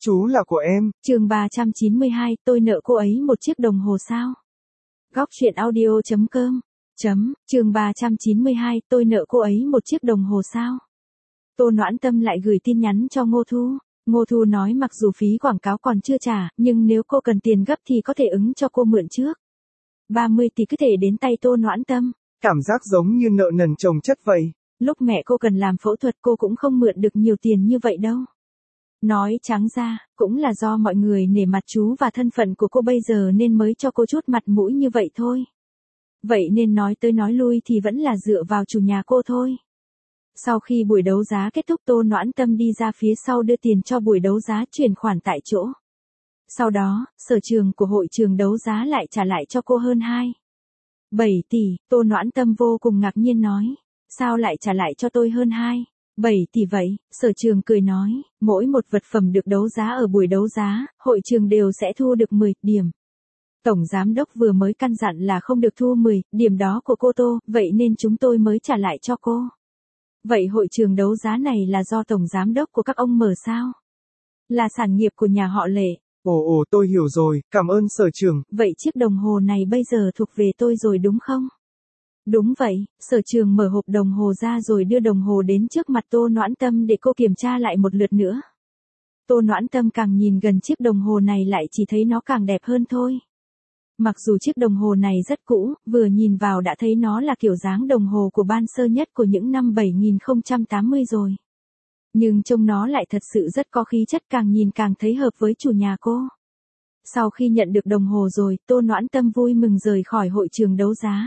Chú là của em. Chương 392, tôi nợ cô ấy một chiếc đồng hồ sao? Góc truyện audio.com. Chương 392, tôi nợ cô ấy một chiếc đồng hồ sao? Tô Noãn Tâm lại gửi tin nhắn cho Ngô Thu. Ngô Thu nói mặc dù phí quảng cáo còn chưa trả, nhưng nếu cô cần tiền gấp thì có thể ứng cho cô mượn trước. 30 tỷ cứ thể đến tay Tô Noãn Tâm. Cảm giác giống như nợ nần chồng chất vậy. Lúc mẹ cô cần làm phẫu thuật cô cũng không mượn được nhiều tiền như vậy đâu. Nói trắng ra, cũng là do mọi người nể mặt chú và thân phận của cô bây giờ nên mới cho cô chút mặt mũi như vậy thôi. Vậy nên nói tới nói lui thì vẫn là dựa vào chủ nhà cô thôi. Sau khi buổi đấu giá kết thúc Tô Noãn Tâm đi ra phía sau đưa tiền cho buổi đấu giá chuyển khoản tại chỗ. Sau đó, sở trường của hội trường đấu giá lại trả lại cho cô hơn 7 tỷ, Tô Noãn Tâm vô cùng ngạc nhiên nói. Sao lại trả lại cho tôi hơn 7 tỷ vậy? Sở trường cười nói, mỗi một vật phẩm được đấu giá ở buổi đấu giá, hội trường đều sẽ thu được 10 điểm. Tổng giám đốc vừa mới căn dặn là không được thu 10 điểm đó của cô Tô, vậy nên chúng tôi mới trả lại cho cô. Vậy hội trường đấu giá này là do tổng giám đốc của các ông mở sao? Là sản nghiệp của nhà họ Lệ. Ồ, tôi hiểu rồi, cảm ơn sở trường. Vậy chiếc đồng hồ này bây giờ thuộc về tôi rồi đúng không? Đúng vậy, sở trường mở hộp đồng hồ ra rồi đưa đồng hồ đến trước mặt Tô Noãn Tâm để cô kiểm tra lại một lượt nữa. Tô Noãn Tâm càng nhìn gần chiếc đồng hồ này lại chỉ thấy nó càng đẹp hơn thôi. Mặc dù chiếc đồng hồ này rất cũ, vừa nhìn vào đã thấy nó là kiểu dáng đồng hồ của ban sơ nhất của những năm 7080 rồi. Nhưng trông nó lại thật sự rất có khí chất, càng nhìn càng thấy hợp với chủ nhà cô. Sau khi nhận được đồng hồ rồi, Tô Noãn Tâm vui mừng rời khỏi hội trường đấu giá.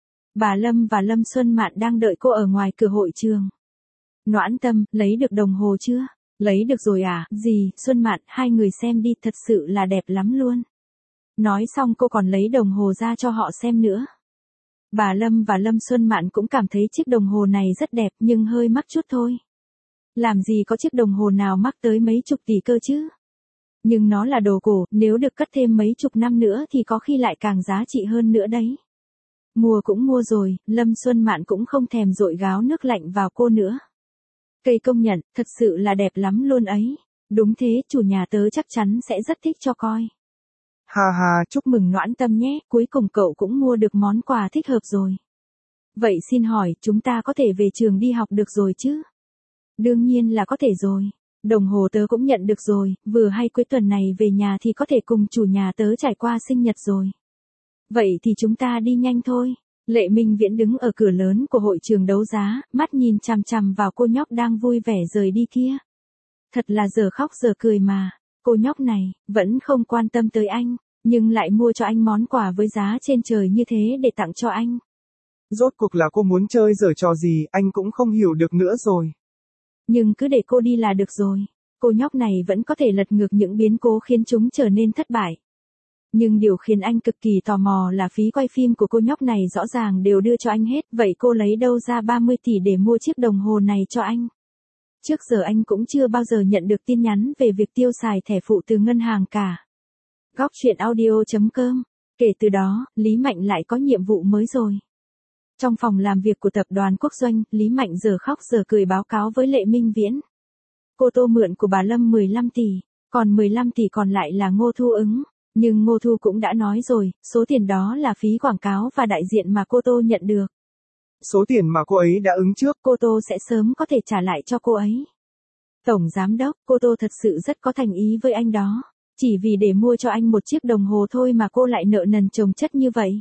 Bà Lâm và Lâm Xuân Mạn đang đợi cô ở ngoài cửa hội trường. Noãn Tâm, lấy được đồng hồ chưa? Lấy được rồi à? Gì, Xuân Mạn, hai người xem đi, thật sự là đẹp lắm luôn. Nói xong cô còn lấy đồng hồ ra cho họ xem nữa. Bà Lâm và Lâm Xuân Mạn cũng cảm thấy chiếc đồng hồ này rất đẹp nhưng hơi mắc chút thôi. Làm gì có chiếc đồng hồ nào mắc tới mấy chục tỷ cơ chứ? Nhưng nó là đồ cổ, nếu được cất thêm mấy chục năm nữa thì có khi lại càng giá trị hơn nữa đấy. Mua cũng mua rồi, Lâm Xuân Mạn cũng không thèm dội gáo nước lạnh vào cô nữa. Cây công nhận, thật sự là đẹp lắm luôn ấy. Đúng thế, chủ nhà tớ chắc chắn sẽ rất thích cho coi. Ha ha, Chúc mừng Noãn Tâm nhé, cuối cùng cậu cũng mua được món quà thích hợp rồi. Vậy xin hỏi, chúng ta có thể về trường đi học được rồi chứ? Đương nhiên là có thể rồi. Đồng hồ tớ cũng nhận được rồi, vừa hay cuối tuần này về nhà thì có thể cùng chủ nhà tớ trải qua sinh nhật rồi. Vậy thì chúng ta đi nhanh thôi. Lệ Minh Viễn đứng ở cửa lớn của hội trường đấu giá, mắt nhìn chằm chằm vào cô nhóc đang vui vẻ rời đi kia. Thật là giờ khóc giờ cười mà. Cô nhóc này, vẫn không quan tâm tới anh, nhưng lại mua cho anh món quà với giá trên trời như thế để tặng cho anh. Rốt cuộc là cô muốn chơi giở trò gì, anh cũng không hiểu được nữa rồi. Nhưng cứ để cô đi là được rồi. Cô nhóc này vẫn có thể lật ngược những biến cố khiến chúng trở nên thất bại. Nhưng điều khiến anh cực kỳ tò mò là phí quay phim của cô nhóc này rõ ràng đều đưa cho anh hết. Vậy cô lấy đâu ra 30 tỷ để mua chiếc đồng hồ này cho anh? Trước giờ anh cũng chưa bao giờ nhận được tin nhắn về việc tiêu xài thẻ phụ từ ngân hàng cả. Góc truyện audio.com. Kể từ đó, Lý Mạnh lại có nhiệm vụ mới rồi. Trong phòng làm việc của tập đoàn Quốc Doanh, Lý Mạnh giờ khóc giờ cười báo cáo với Lệ Minh Viễn. Cô Tô mượn của bà Lâm 15 tỷ, còn 15 tỷ còn lại là Ngô Thu ứng. Nhưng Ngô Thu cũng đã nói rồi, số tiền đó là phí quảng cáo và đại diện mà cô Tô nhận được. Số tiền mà cô ấy đã ứng trước, cô Tô sẽ sớm có thể trả lại cho cô ấy. Tổng giám đốc, cô Tô thật sự rất có thành ý với anh đó. Chỉ vì để mua cho anh một chiếc đồng hồ thôi mà cô lại nợ nần chồng chất như vậy.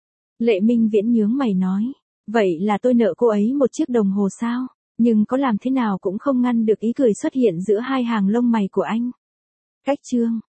Lệ Minh Viễn nhướng mày nói, vậy là tôi nợ cô ấy một chiếc đồng hồ sao? Nhưng có làm thế nào cũng không ngăn được ý cười xuất hiện giữa hai hàng lông mày của anh. Cách chương